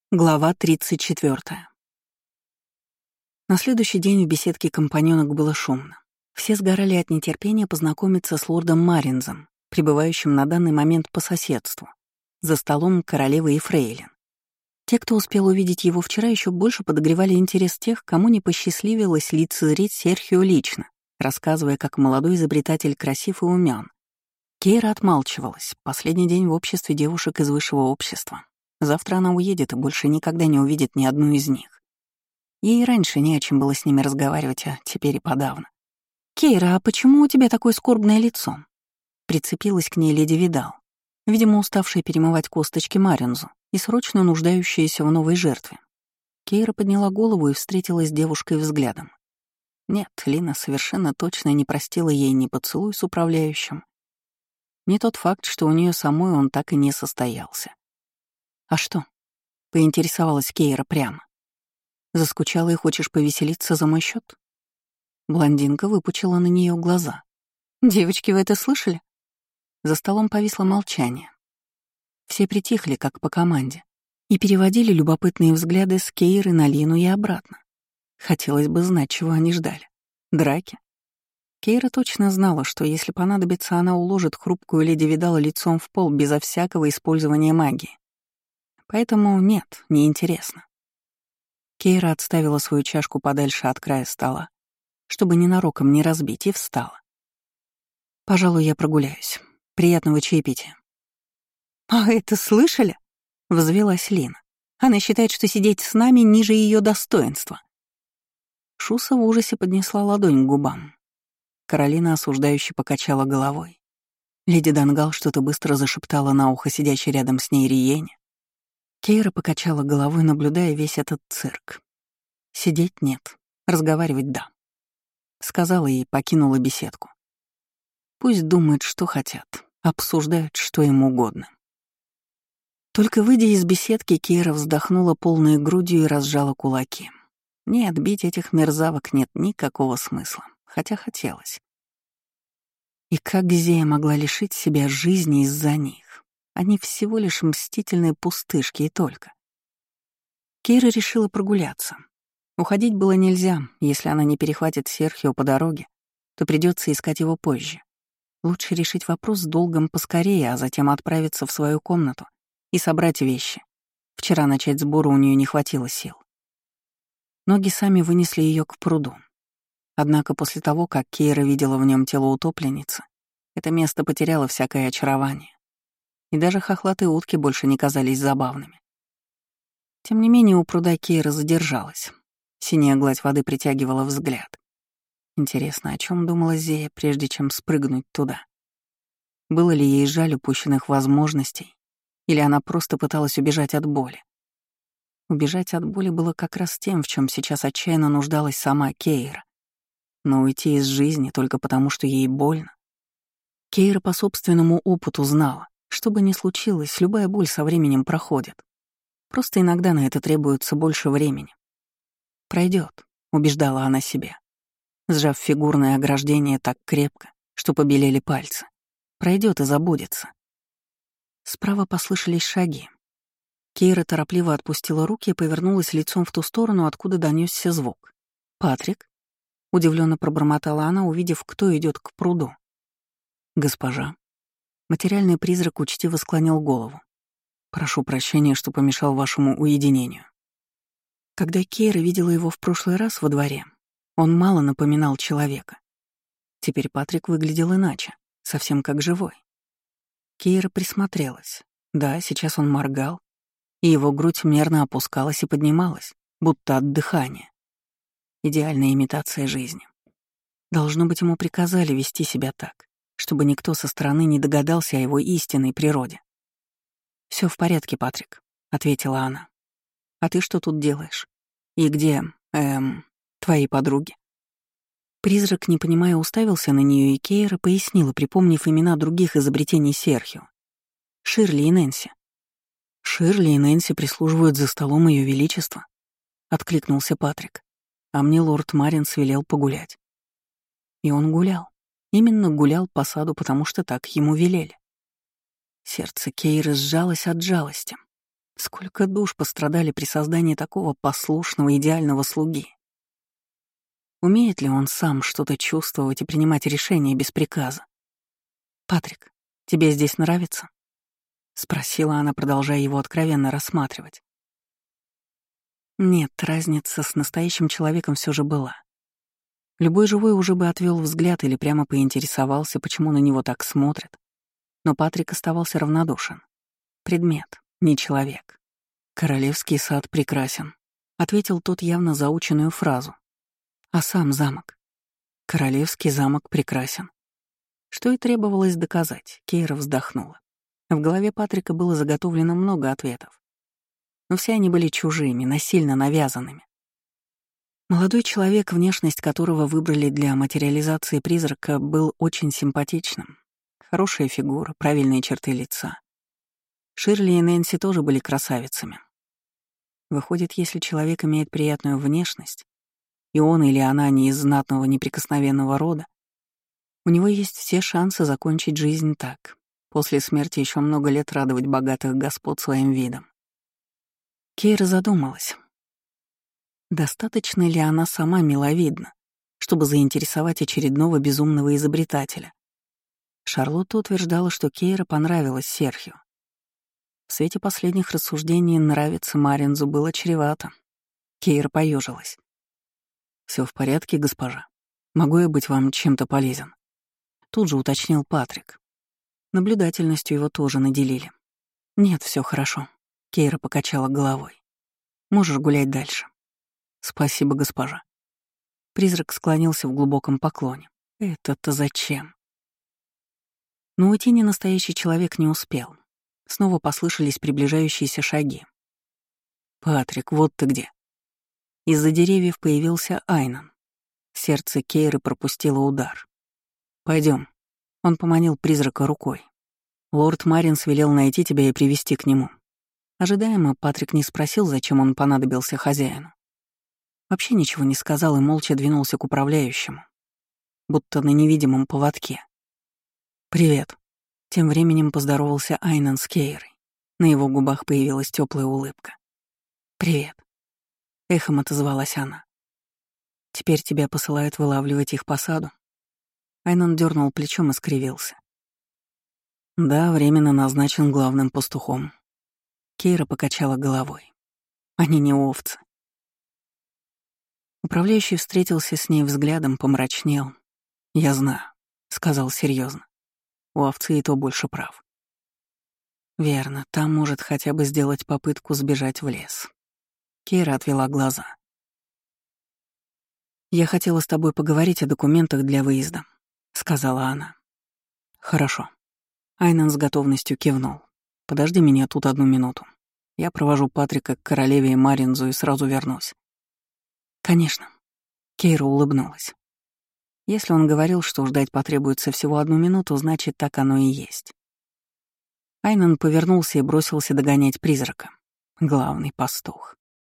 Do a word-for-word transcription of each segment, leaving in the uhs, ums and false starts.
Глава тридцать четвёртая. На следующий день в беседке компаньонок было шумно. Все сгорали от нетерпения познакомиться с лордом Маринзом, пребывающим на данный момент по соседству, за столом королевы и фрейлин. Те, кто успел увидеть его вчера, еще больше подогревали интерес тех, кому не посчастливилось лицезреть Серхио лично, рассказывая, как молодой изобретатель красив и умён. Кейра отмалчивалась. Последний день в обществе девушек из высшего общества. Завтра она уедет и больше никогда не увидит ни одну из них. Ей раньше не о чем было с ними разговаривать, а теперь и подавно. «Кейра, а почему у тебя такое скорбное лицо?» Прицепилась к ней леди Видал, видимо, уставшая перемывать косточки Маринзу и срочно нуждающаяся в новой жертве. Кейра подняла голову и встретилась с девушкой взглядом. Нет, Лина совершенно точно не простила ей ни поцелуй с управляющим, ни тот факт, что у нее самой он так и не состоялся. «А что?» — поинтересовалась Кейра прямо. «Заскучала и хочешь повеселиться за мой счет? Блондинка выпучила на нее глаза. «Девочки, вы это слышали?» За столом повисло молчание. Все притихли, как по команде, и переводили любопытные взгляды с Кейры на Лину и обратно. Хотелось бы знать, чего они ждали. Драки? Кейра точно знала, что если понадобится, она уложит хрупкую леди Видала лицом в пол безо всякого использования магии. Поэтому нет, неинтересно. Кейра отставила свою чашку подальше от края стола, чтобы ненароком не разбить, и встала. «Пожалуй, я прогуляюсь. Приятного чаепития». «А это слышали?» — взвилась Лина. «Она считает, что сидеть с нами ниже ее достоинства». Шуса в ужасе поднесла ладонь к губам. Каролина осуждающе покачала головой. Леди Дангал что-то быстро зашептала на ухо сидящей рядом с ней Риене. Кейра покачала головой, наблюдая весь этот цирк. Сидеть нет, разговаривать да. Сказала и покинула беседку. Пусть думают, что хотят, обсуждают, что им угодно. Только выйдя из беседки, Кейра вздохнула полной грудью и разжала кулаки. Нет, бить этих мерзавок нет никакого смысла, хотя хотелось. И как Зея могла лишить себя жизни из-за них? Они всего лишь мстительные пустышки и только. Кейра решила прогуляться. Уходить было нельзя. Если она не перехватит Серхио по дороге, то придется искать его позже. Лучше решить вопрос с долгом поскорее, а затем отправиться в свою комнату и собрать вещи. Вчера начать сборы у нее не хватило сил. Ноги сами вынесли ее к пруду. Однако после того, как Кейра видела в нем тело утопленницы, это место потеряло всякое очарование. И даже хохлатые утки больше не казались забавными. Тем не менее, у пруда Кейра задержалась. Синяя гладь воды притягивала взгляд. Интересно, о чем думала Зея, прежде чем спрыгнуть туда? Было ли ей жаль упущенных возможностей, или она просто пыталась убежать от боли? Убежать от боли было как раз тем, в чем сейчас отчаянно нуждалась сама Кейра. Но уйти из жизни только потому, что ей больно. Кейра по собственному опыту знала, что бы ни случилось, любая боль со временем проходит. Просто иногда на это требуется больше времени. «Пройдет», — убеждала она себя, сжав фигурное ограждение так крепко, что побелели пальцы. «Пройдет и забудется». Справа послышались шаги. Кейра торопливо отпустила руки и повернулась лицом в ту сторону, откуда донесся звук. «Патрик?» — удивленно пробормотала она, увидев, кто идет к пруду. «Госпожа». Материальный призрак учтиво склонил голову. «Прошу прощения, что помешал вашему уединению». Когда Кейра видела его в прошлый раз во дворе, он мало напоминал человека. Теперь Патрик выглядел иначе, совсем как живой. Кейра присмотрелась. Да, сейчас он моргал, и его грудь мерно опускалась и поднималась, будто от дыхания. Идеальная имитация жизни. Должно быть, ему приказали вести себя так, чтобы никто со стороны не догадался о его истинной природе. «Все в порядке, Патрик», — ответила она. «А ты что тут делаешь? И где, эм, твои подруги?» Призрак, не понимая, уставился на нее, и Кейра пояснила, припомнив имена других изобретений Серхио. Ширли и Нэнси. «Ширли и Нэнси прислуживают за столом Ее Величества», — откликнулся Патрик. «А мне лорд Маринс велел погулять». И он гулял. Именно гулял по саду, потому что так ему велели. Сердце Кейры сжалось от жалости. Сколько душ пострадали при создании такого послушного, идеального слуги. Умеет ли он сам что-то чувствовать и принимать решения без приказа? «Патрик, тебе здесь нравится?» — спросила она, продолжая его откровенно рассматривать. Нет, разница с настоящим человеком все же была. Любой живой уже бы отвел взгляд или прямо поинтересовался, почему на него так смотрят. Но Патрик оставался равнодушен. Предмет, не человек. «Королевский сад прекрасен», — ответил тот явно заученную фразу. А сам замок. «Королевский замок прекрасен». Что и требовалось доказать, Кейра вздохнула. В голове Патрика было заготовлено много ответов. Но все они были чужими, насильно навязанными. Молодой человек, внешность которого выбрали для материализации призрака, был очень симпатичным. Хорошая фигура, правильные черты лица. Ширли и Нэнси тоже были красавицами. Выходит, если человек имеет приятную внешность, и он или она не из знатного неприкосновенного рода, у него есть все шансы закончить жизнь так, после смерти еще много лет радовать богатых господ своим видом. Кейра задумалась. Достаточно ли она сама миловидна, чтобы заинтересовать очередного безумного изобретателя? Шарлотта утверждала, что Кейра понравилась Серхио. В свете последних рассуждений нравиться Маринзу было чревато. Кейра поежилась. «Все в порядке, госпожа? Могу я быть вам чем-то полезен?» Тут же уточнил Патрик. Наблюдательностью его тоже наделили. «Нет, все хорошо», — Кейра покачала головой. «Можешь гулять дальше». «Спасибо, госпожа». Призрак склонился в глубоком поклоне. «Это-то зачем?» Но уйти ненастоящий человек не успел. Снова послышались приближающиеся шаги. «Патрик, вот ты где!» Из-за деревьев появился Айнан. Сердце Кейры пропустило удар. Пойдем. Он поманил призрака рукой. «Лорд Маринс велел найти тебя и привести к нему». Ожидаемо Патрик не спросил, зачем он понадобился хозяину. Вообще ничего не сказал и молча двинулся к управляющему, будто на невидимом поводке. «Привет». Тем временем поздоровался Айнан с Кейрой. На его губах появилась теплая улыбка. «Привет», — эхом отозвалась она. «Теперь тебя посылают вылавливать их по саду?» Айнан дернул плечом и скривился. «Да, временно назначен главным пастухом». Кейра покачала головой. «Они не овцы». Управляющий встретился с ней взглядом, помрачнел. «Я знаю», — сказал серьезно. «У овцы и то больше прав». «Верно, там может хотя бы сделать попытку сбежать в лес». Кейра отвела глаза. «Я хотела с тобой поговорить о документах для выезда», — сказала она. «Хорошо». Айнан с готовностью кивнул. «Подожди меня тут одну минуту. Я провожу Патрика к королеве и Маринзу и сразу вернусь». «Конечно». Кейра улыбнулась. Если он говорил, что ждать потребуется всего одну минуту, значит, так оно и есть. Айнан повернулся и бросился догонять призрака. Главный пастух.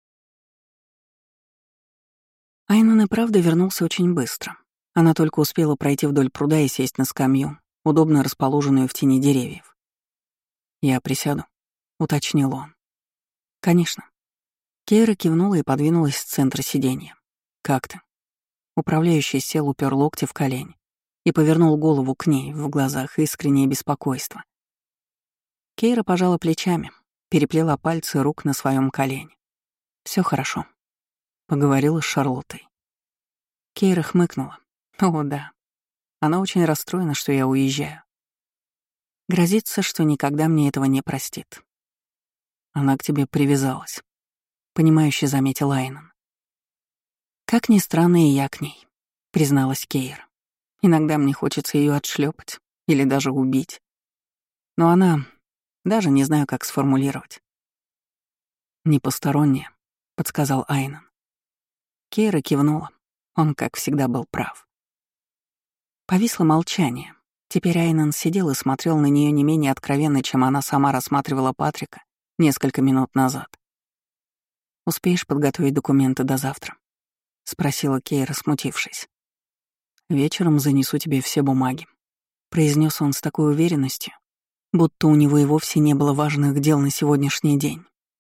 Айнан и правда вернулся очень быстро. Она только успела пройти вдоль пруда и сесть на скамью, удобно расположенную в тени деревьев. «Я присяду», — уточнил он. «Конечно». Кейра кивнула и подвинулась с центра сиденья. «Как ты?» Управляющий сел, упер локти в колени и повернул голову к ней, в глазах искреннее беспокойство. Кейра пожала плечами, переплела пальцы рук на своем колене. Все хорошо», — поговорила с Шарлоттой. Кейра хмыкнула. «О, да. Она очень расстроена, что я уезжаю. Грозится, что никогда мне этого не простит». «Она к тебе привязалась», — понимающе заметил Айнан. «Как ни странно, и я к ней», — призналась Кейра. «Иногда мне хочется ее отшлепать или даже убить. Но она... даже не знаю, как сформулировать». «Не посторонняя», — подсказал Айнан. Кейра кивнула. Он, как всегда, был прав. Повисло молчание. Теперь Айнан сидел и смотрел на нее не менее откровенно, чем она сама рассматривала Патрика несколько минут назад. «Успеешь подготовить документы до завтра?» — спросила Кейра, смутившись. «Вечером занесу тебе все бумаги», — произнес он с такой уверенностью, будто у него и вовсе не было важных дел на сегодняшний день.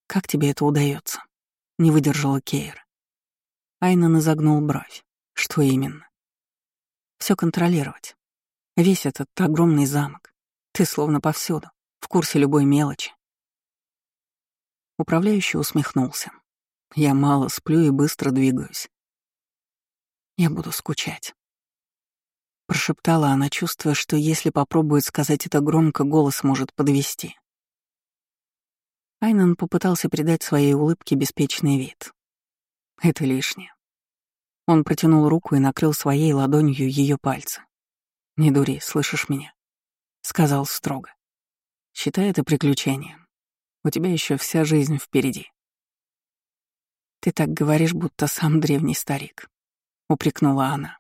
Как тебе это удается? Не выдержала Кейра. Айнан изогнул бровь. Что именно? Все контролировать. Весь этот огромный замок. Ты словно повсюду, в курсе любой мелочи. Управляющий усмехнулся. Я мало сплю и быстро двигаюсь. Я буду скучать. Прошептала она, чувствуя, что если попробует сказать это громко, голос может подвести. Айнан попытался придать своей улыбке беспечный вид. Это лишнее. Он протянул руку и накрыл своей ладонью ее пальцы. «Не дури, слышишь меня?» — сказал строго. «Считай это приключением. У тебя еще вся жизнь впереди». «Ты так говоришь, будто сам древний старик», — упрекнула она.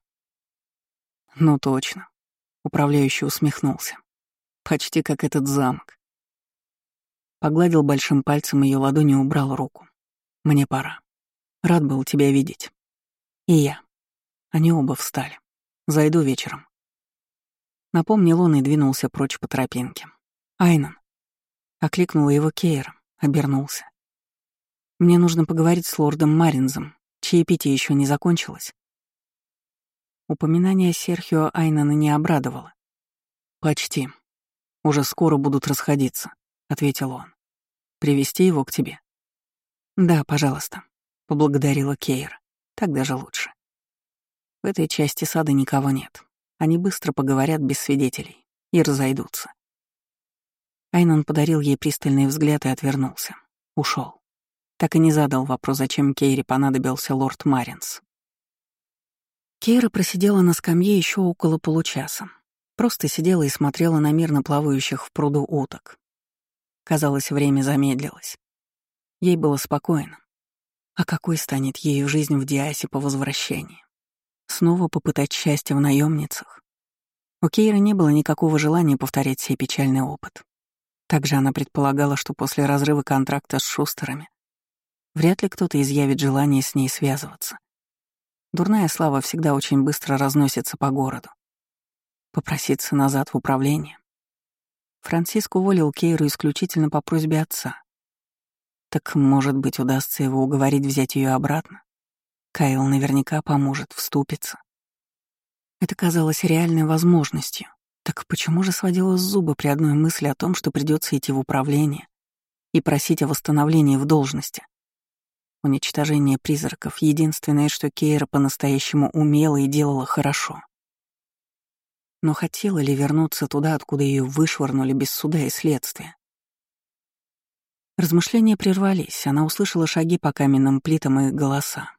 «Ну точно», — управляющий усмехнулся. «Почти как этот замок». Погладил большим пальцем ее ладонь и убрал руку. «Мне пора. Рад был тебя видеть». «И я». Они оба встали. «Зайду вечером». Напомнил он и двинулся прочь по тропинке. «Айнан». Окликнула его Кейра, обернулся. «Мне нужно поговорить с лордом Маринзом. Чаепитие еще не закончилось». Упоминание Серхио Айнана не обрадовало. «Почти. Уже скоро будут расходиться», — ответил он. «Привезти его к тебе?» «Да, пожалуйста», — поблагодарила Кейра. «Так даже лучше. В этой части сада никого нет. Они быстро поговорят без свидетелей и разойдутся». Айнан подарил ей пристальный взгляд и отвернулся. Ушел. Так и не задал вопрос, зачем Кейре понадобился лорд Маринс. Кейра просидела на скамье еще около получаса. Просто сидела и смотрела на мирно плавающих в пруду уток. Казалось, время замедлилось. Ей было спокойно. А какой станет ею жизнь в Диасе по возвращении? Снова попытать счастье в наемницах? У Кейры не было никакого желания повторять сей печальный опыт. Также она предполагала, что после разрыва контракта с Шустерами вряд ли кто-то изъявит желание с ней связываться. Дурная слава всегда очень быстро разносится по городу. Попроситься назад в управление. Франциск уволил Кейру исключительно по просьбе отца. Так, может быть, удастся его уговорить взять ее обратно? Кайл наверняка поможет, вступится. Это казалось реальной возможностью. Так почему же сводила зубы при одной мысли о том, что придется идти в управление и просить о восстановлении в должности? Уничтожение призраков — единственное, что Кейра по-настоящему умела и делала хорошо. Но хотела ли вернуться туда, откуда ее вышвырнули без суда и следствия? Размышления прервались, она услышала шаги по каменным плитам и голоса.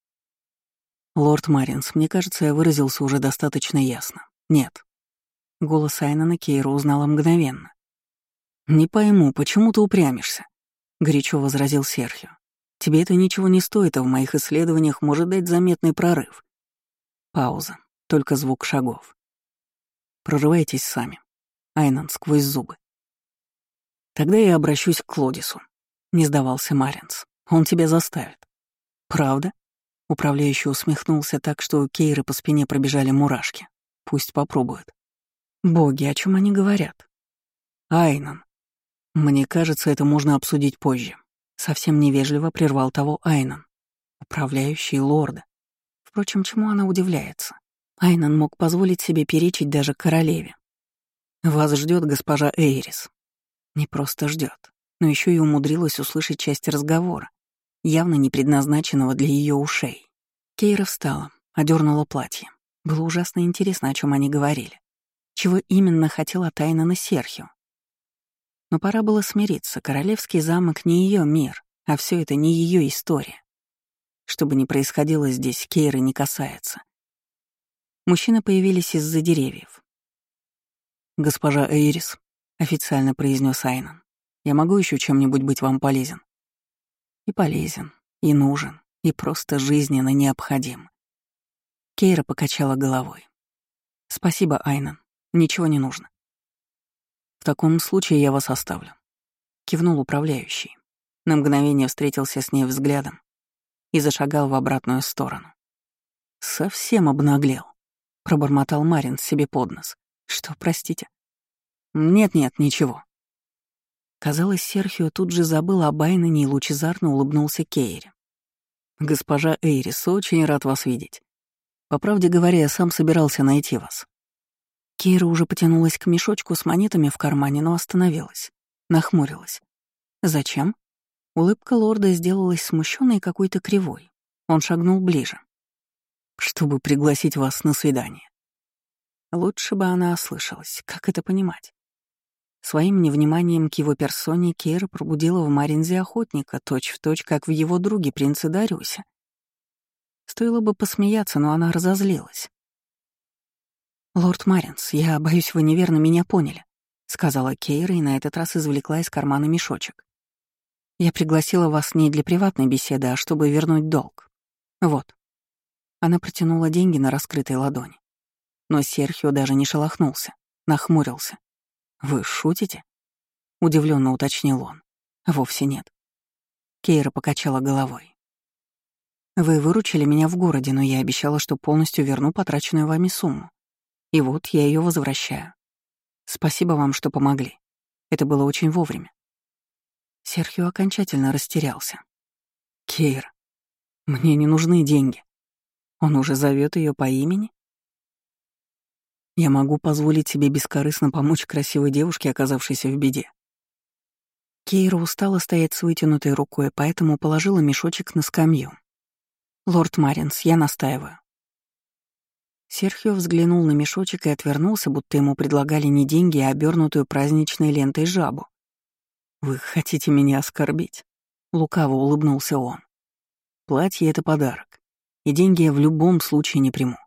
«Лорд Маринс, мне кажется, я выразился уже достаточно ясно. Нет». Голос Айнана Кейра узнала мгновенно. «Не пойму, почему ты упрямишься?» — горячо возразил Серхио. «Тебе это ничего не стоит, а в моих исследованиях может дать заметный прорыв». Пауза, только звук шагов. «Прорывайтесь сами». Айнан сквозь зубы. «Тогда я обращусь к Клодису», — не сдавался Маринс. «Он тебя заставит». «Правда?» — управляющий усмехнулся так, что у Кейры по спине пробежали мурашки. «Пусть попробует». «Боги, о чем они говорят?» «Айнан. Мне кажется, это можно обсудить позже». Совсем невежливо прервал того Айнан. Управляющий лорда. Впрочем, чему она удивляется? Айнан мог позволить себе перечить даже королеве. «Вас ждет госпожа Эйрис». Не просто ждет, но еще и умудрилась услышать часть разговора, явно не предназначенного для ее ушей. Кейра встала, одернула платье. Было ужасно интересно, о чем они говорили. Чего именно хотела Айнана Серхио. Но пора было смириться, королевский замок не ее мир, а все это не ее история. Что бы ни происходило здесь, Кейры не касается. Мужчины появились из-за деревьев. «Госпожа Эйрис», — официально произнес Айнан, — «я могу еще чем-нибудь быть вам полезен?» И полезен, и нужен, и просто жизненно необходим. Кейра покачала головой. «Спасибо, Айнан, ничего не нужно». «В таком случае я вас оставлю», — кивнул управляющий. На мгновение встретился с ней взглядом и зашагал в обратную сторону. «Совсем обнаглел», — пробормотал Марин себе под нос. «Что, простите?» «Нет-нет, ничего». Казалось, Серхио тут же забыл об Айнане и лучезарно улыбнулся Кейре. «Госпожа Эйрис, очень рад вас видеть. По правде говоря, я сам собирался найти вас». Кейра уже потянулась к мешочку с монетами в кармане, но остановилась. Нахмурилась. «Зачем?» Улыбка лорда сделалась смущенной и какой-то кривой. Он шагнул ближе. «Чтобы пригласить вас на свидание». Лучше бы она ослышалась. Как это понимать? Своим невниманием к его персоне Кейра пробудила в Маринзе охотника, точь-в-точь, как в его друге принце Дариусе. Стоило бы посмеяться, но она разозлилась. «Лорд Маринс, я боюсь, вы неверно меня поняли», — сказала Кейра и на этот раз извлекла из кармана мешочек. «Я пригласила вас не для приватной беседы, а чтобы вернуть долг. Вот». Она протянула деньги на раскрытой ладони. Но Серхио даже не шелохнулся, нахмурился. «Вы шутите?» — удивленно уточнил он. «Вовсе нет». Кейра покачала головой. «Вы выручили меня в городе, но я обещала, что полностью верну потраченную вами сумму. И вот я ее возвращаю. Спасибо вам, что помогли. Это было очень вовремя». Серхио окончательно растерялся. «Кейра, мне не нужны деньги. Он уже зовет ее по имени?» «Я могу позволить себе бескорыстно помочь красивой девушке, оказавшейся в беде». Кейра устала стоять с вытянутой рукой, поэтому положила мешочек на скамью. «Лорд Маринс, я настаиваю». Серхио взглянул на мешочек и отвернулся, будто ему предлагали не деньги, а обернутую праздничной лентой жабу. «Вы хотите меня оскорбить?» — лукаво улыбнулся он. «Платье — это подарок, и деньги я в любом случае не приму».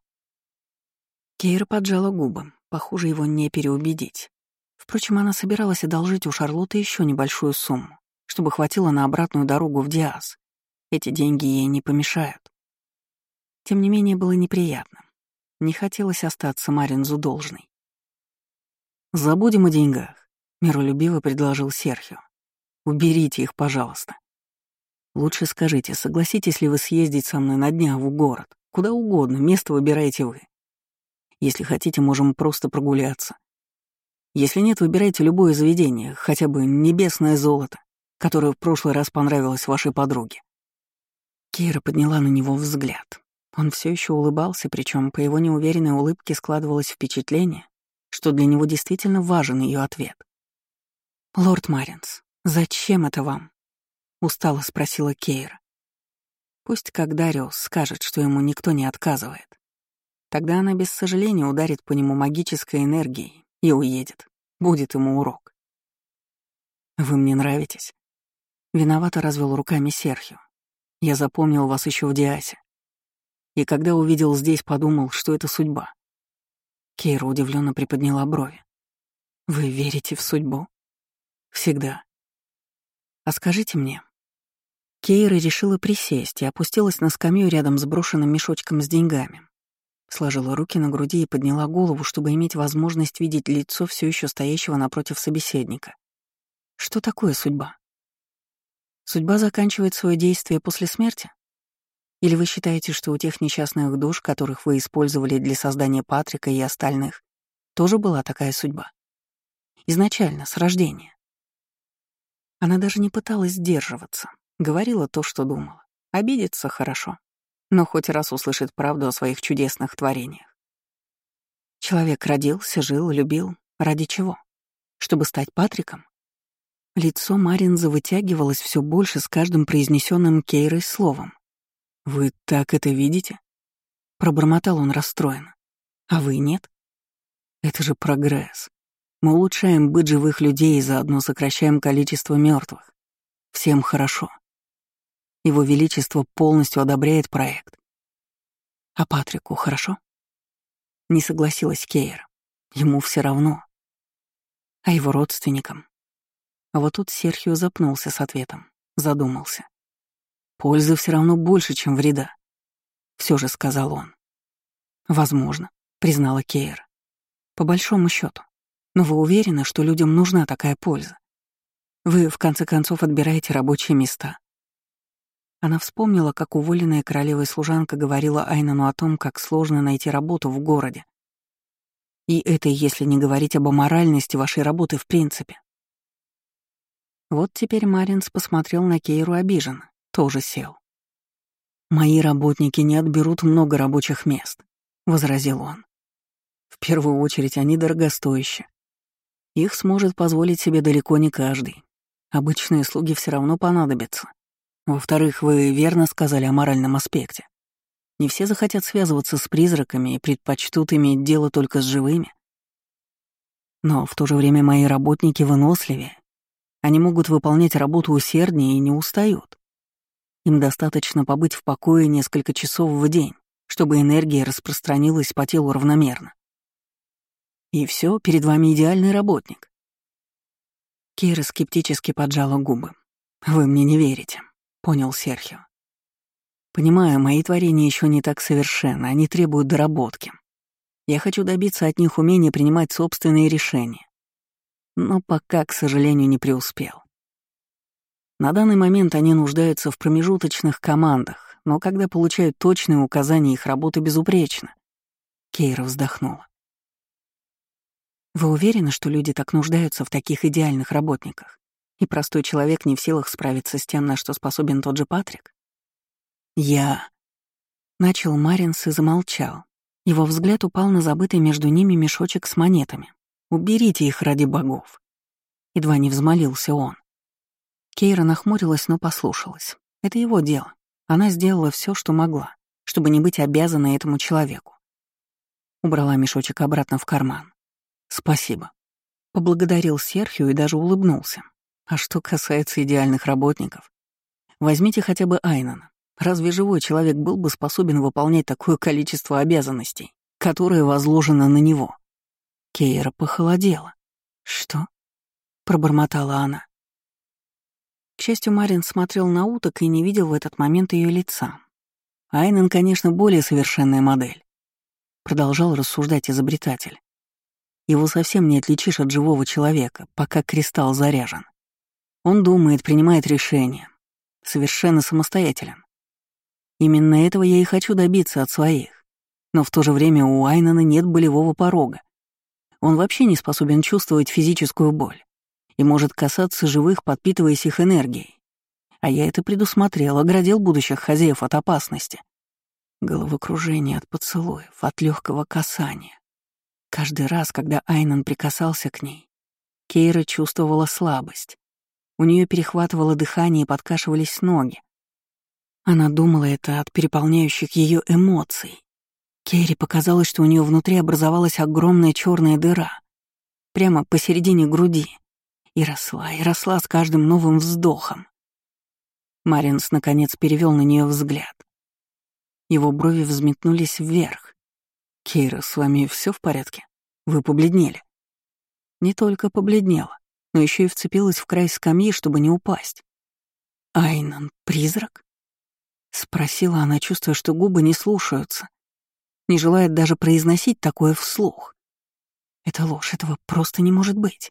Кейра поджала губы, похоже, его не переубедить. Впрочем, она собиралась одолжить у Шарлотты еще небольшую сумму, чтобы хватило на обратную дорогу в Диас. Эти деньги ей не помешают. Тем не менее, было неприятно. Не хотелось остаться Маринзу должной. «Забудем о деньгах», — миролюбиво предложил Серхио. «Уберите их, пожалуйста. Лучше скажите, согласитесь ли вы съездить со мной на днях в город? Куда угодно, место выбираете вы. Если хотите, можем просто прогуляться. Если нет, выбирайте любое заведение, хотя бы небесное золото, которое в прошлый раз понравилось вашей подруге». Кейра подняла на него взгляд. Он все еще улыбался, причем по его неуверенной улыбке складывалось впечатление, что для него действительно важен ее ответ. «Лорд Маринс, зачем это вам?» — устало спросила Кейра. Пусть как Дариус скажет, что ему никто не отказывает. Тогда она без сожаления ударит по нему магической энергией и уедет. Будет ему урок. «Вы мне нравитесь». Виновато развел руками Серхио. «Я запомнил вас еще в Диасе. И когда увидел здесь, подумал, что это судьба». Кейра удивленно приподняла брови. «Вы верите в судьбу?» «Всегда». «А скажите мне». Кейра решила присесть и опустилась на скамью рядом с брошенным мешочком с деньгами. Сложила руки на груди и подняла голову, чтобы иметь возможность видеть лицо все еще стоящего напротив собеседника. Что такое судьба? Судьба заканчивает свое действие после смерти? Или вы считаете, что у тех несчастных душ, которых вы использовали для создания Патрика и остальных, тоже была такая судьба? Изначально, с рождения. Она даже не пыталась сдерживаться, говорила то, что думала. Обидеться — хорошо, но хоть раз услышит правду о своих чудесных творениях. Человек родился, жил, любил. Ради чего? Чтобы стать Патриком? Лицо Маринза вытягивалось все больше с каждым произнесенным Кейрой словом. «Вы так это видите?» Пробормотал он расстроенно. «А вы нет? Это же прогресс. Мы улучшаем быт живых людей и заодно сокращаем количество мертвых. Всем хорошо. Его Величество полностью одобряет проект. А Патрику хорошо?» Не согласилась Кейра. Ему все равно. А его родственникам? А вот тут Серхио запнулся с ответом, задумался. «Пользы все равно больше, чем вреда», — все же сказал он. «Возможно», — признала Кейра. «По большому счету. Но вы уверены, что людям нужна такая польза? Вы, в конце концов, отбираете рабочие места». Она вспомнила, как уволенная королевой служанка говорила Айнану о том, как сложно найти работу в городе. И это если не говорить об аморальности вашей работы в принципе. Вот теперь Маринс посмотрел на Кейру обиженно, тоже сел. «Мои работники не отберут много рабочих мест», — возразил он. «В первую очередь они дорогостоящие. Их сможет позволить себе далеко не каждый. Обычные слуги все равно понадобятся. Во-вторых, вы верно сказали о моральном аспекте. Не все захотят связываться с призраками и предпочтут иметь дело только с живыми. Но в то же время мои работники выносливее. Они могут выполнять работу усерднее и не устают. Им достаточно побыть в покое несколько часов в день, чтобы энергия распространилась по телу равномерно. И все, перед вами идеальный работник». Кейра скептически поджала губы. «Вы мне не верите», — понял Серхио. «Понимаю, мои творения еще не так совершенны, они требуют доработки. Я хочу добиться от них умения принимать собственные решения. Но пока, к сожалению, не преуспел. На данный момент они нуждаются в промежуточных командах, но когда получают точные указания, их работа безупречна». Кейра вздохнула. «Вы уверены, что люди так нуждаются в таких идеальных работниках, и простой человек не в силах справиться с тем, на что способен тот же Патрик?» «Я...» Начал Маринс и замолчал. Его взгляд упал на забытый между ними мешочек с монетами. «Уберите их ради богов!» Едва не взмолился он. Кейра нахмурилась, но послушалась. Это его дело. Она сделала все, что могла, чтобы не быть обязанной этому человеку. Убрала мешочек обратно в карман. «Спасибо». Поблагодарил Серхио и даже улыбнулся. А что касается идеальных работников, возьмите хотя бы Айнана. Разве живой человек был бы способен выполнять такое количество обязанностей, которые возложены на него? Кейра похолодела. «Что?» — пробормотала она. К счастью, Марин смотрел на уток и не видел в этот момент ее лица. «Айнан, конечно, более совершенная модель», — продолжал рассуждать изобретатель. «Его совсем не отличишь от живого человека, пока кристалл заряжен. Он думает, принимает решения, совершенно самостоятелен. Именно этого я и хочу добиться от своих. Но в то же время у Айнана нет болевого порога. Он вообще не способен чувствовать физическую боль и может касаться живых, подпитываясь их энергией. А я это предусмотрел, оградил будущих хозяев от опасности. Головокружение от поцелуев, от легкого касания. Каждый раз, когда Айнан прикасался к ней, Кейра чувствовала слабость. У нее перехватывало дыхание и подкашивались ноги. Она думала это от переполняющих ее эмоций. Кейре показалось, что у нее внутри образовалась огромная черная дыра, прямо посередине груди, и росла, и росла с каждым новым вздохом. Маринс наконец перевел на нее взгляд. Его брови взметнулись вверх. «Кейра, с вами все в порядке? Вы побледнели?» Не только побледнела, но еще и вцепилась в край скамьи, чтобы не упасть. «Айнан, призрак?» — спросила она, чувствуя, что губы не слушаются, не желает даже произносить такое вслух. «Это ложь, этого просто не может быть».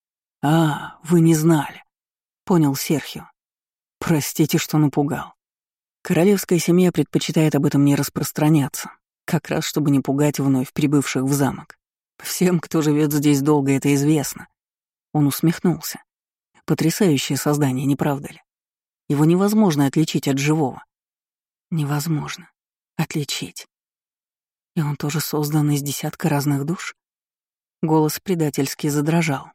«А, вы не знали», — понял Серхио. «Простите, что напугал. Королевская семья предпочитает об этом не распространяться, как раз чтобы не пугать вновь прибывших в замок. Всем, кто живет здесь долго, это известно». Он усмехнулся. «Потрясающее создание, не правда ли? Его невозможно отличить от живого». «Невозможно отличить. И он тоже создан из десятка разных душ?» Голос предательски задрожал.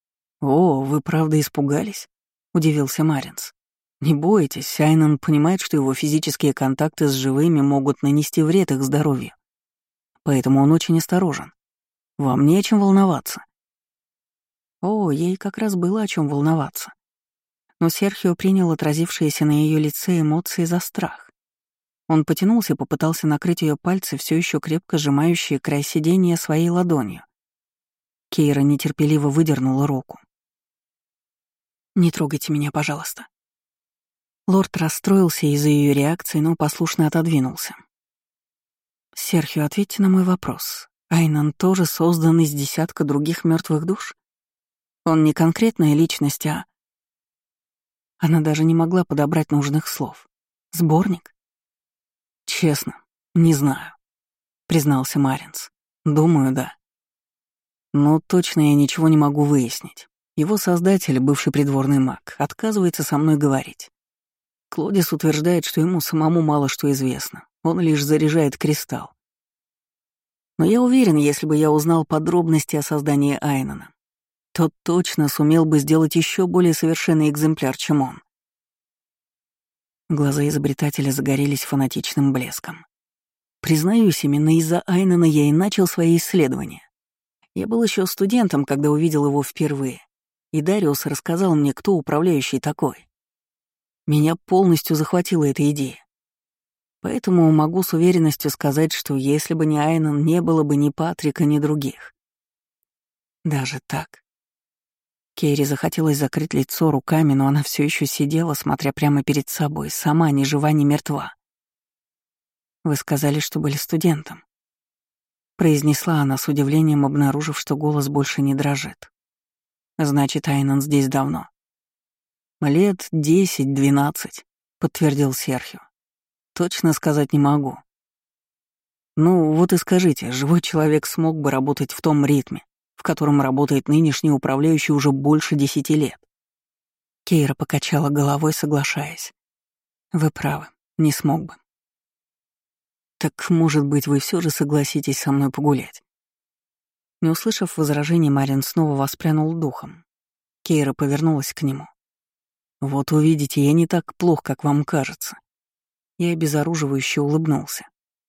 «О, вы правда испугались?» — удивился Маринс. «Не бойтесь, Айнан понимает, что его физические контакты с живыми могут нанести вред их здоровью. Поэтому он очень осторожен. Вам не о чем волноваться». О, ей как раз было о чем волноваться. Но Серхио принял отразившиеся на ее лице эмоции за страх. Он потянулся и попытался накрыть ее пальцы, все еще крепко сжимающие край сиденья, своей ладонью. Кейра нетерпеливо выдернула руку. «Не трогайте меня, пожалуйста». Лорд расстроился из-за ее реакции, но послушно отодвинулся. «Серхио, ответьте на мой вопрос. Айнан тоже создан из десятка других мертвых душ? Он не конкретная личность, а...» Она даже не могла подобрать нужных слов. «Сборник?» «Честно, не знаю», — признался Маринс. «Думаю, да. Но точно я ничего не могу выяснить. Его создатель, бывший придворный маг, отказывается со мной говорить. Клодис утверждает, что ему самому мало что известно. Он лишь заряжает кристалл. Но я уверен, если бы я узнал подробности о создании Айнона, то точно сумел бы сделать еще более совершенный экземпляр, чем он. Глаза изобретателя загорелись фанатичным блеском. Признаюсь, именно из-за Айнона я и начал свои исследования. Я был еще студентом, когда увидел его впервые, и Дариус рассказал мне, кто управляющий такой. Меня полностью захватила эта идея. Поэтому могу с уверенностью сказать, что если бы не Айнон, не было бы ни Патрика, ни других. Даже так. Кейри захотелось закрыть лицо руками, но она все еще сидела, смотря прямо перед собой, сама ни жива, ни мертва. «Вы сказали, что были студентом», — произнесла она с удивлением, обнаружив, что голос больше не дрожит. «Значит, Айнон здесь давно». «Лет десять-двенадцать», — подтвердил Серхио. «Точно сказать не могу». «Ну, вот и скажите, живой человек смог бы работать в том ритме, в котором работает нынешний управляющий уже больше десяти лет?» Кейра покачала головой, соглашаясь. «Вы правы, не смог бы». «Так, может быть, вы все же согласитесь со мной погулять?» Не услышав возражений, Марин снова воспрянул духом. Кейра повернулась к нему. «Вот увидите, я не так плох, как вам кажется». Я обезоруживающе улыбнулся.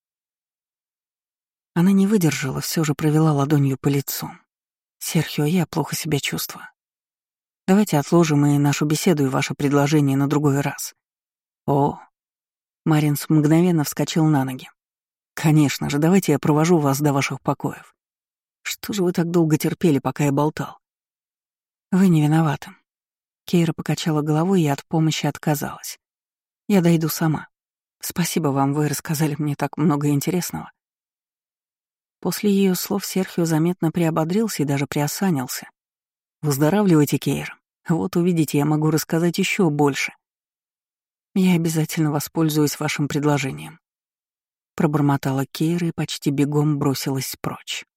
Она не выдержала, все же провела ладонью по лицу. «Серхио, я плохо себя чувствую. Давайте отложим и нашу беседу, и ваше предложение на другой раз». «О!» Маринс мгновенно вскочил на ноги. «Конечно же, давайте я провожу вас до ваших покоев. Что же вы так долго терпели, пока я болтал?» «Вы не виноваты». Кейра покачала головой и от помощи отказалась. «Я дойду сама. Спасибо вам, вы рассказали мне так много интересного». После ее слов Серхио заметно приободрился и даже приосанился. «Выздоравливайте, Кейра. Вот увидите, я могу рассказать еще больше». «Я обязательно воспользуюсь вашим предложением», — пробормотала Кейра и почти бегом бросилась прочь.